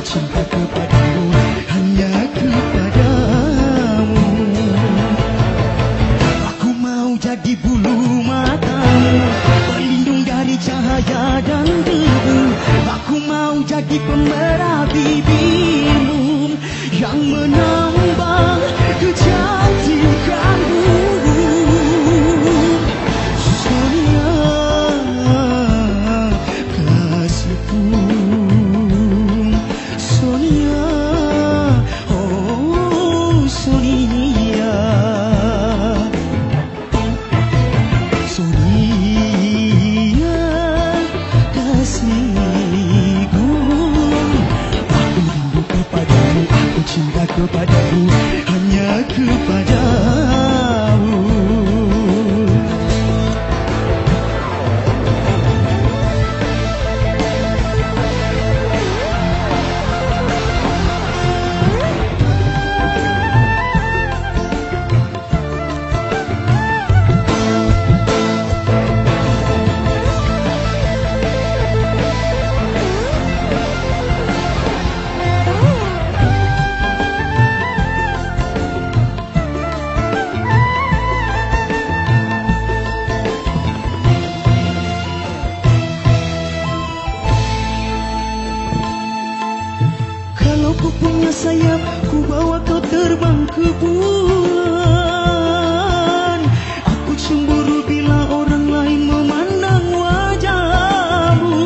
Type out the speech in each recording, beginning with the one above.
cinta kepadamu, hanya kepadamu. Aku mau jadi bulu matamu, pelindung dari cahaya dan debu. Aku mau jadi pemerah bibirmu yang menambah kecantikanmu. Sonia, kasihku. Sonia, oh Sonia. Sonia, kasihku. Aku rindu kepadamu, aku cinta kepadamu, hanya kepadamu. Kalau ku punya sayap, ku bawa kau terbang ke bulan. Aku cemburu bila orang lain memandang wajahmu.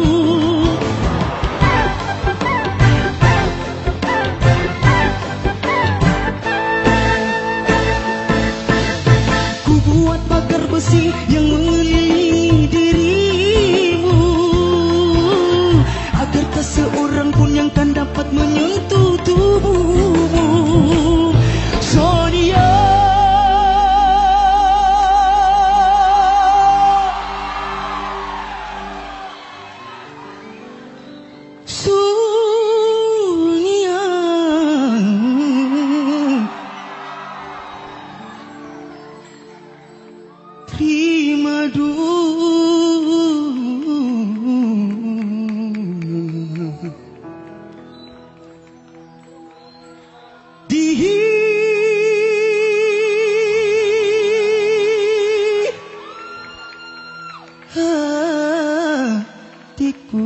Ku buat pagar besi yang mengelilingi dirimu, agar tak seorang pun yang kan dapat menyentuh tubuhmu. Sonia, Sonia, terima dulu. Di hatiku.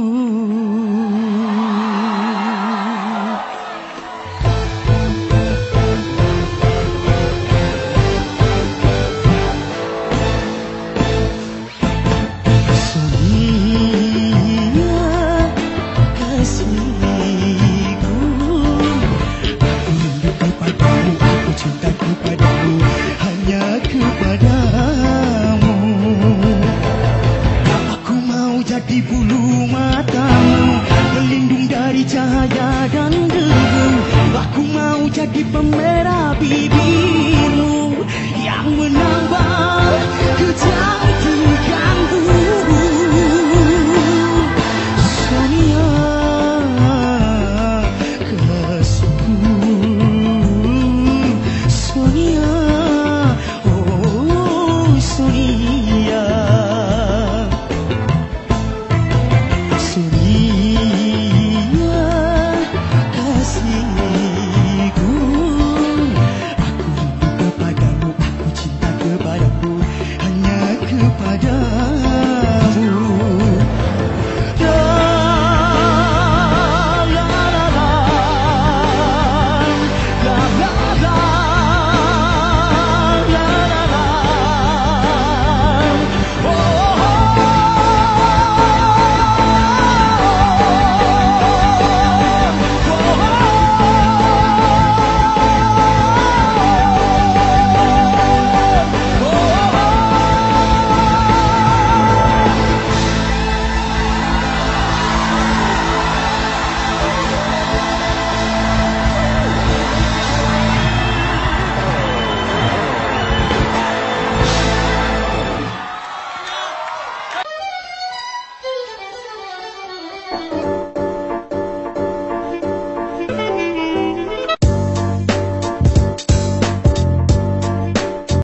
Sonia, kasihku. Aku cinta kepadamu, hanya kepadamu. Aku mau jadi bulu matamu, pelindung dari cahaya dan debu. Aku mau jadi pemerah bibirmu yang menambah kecantikanmu.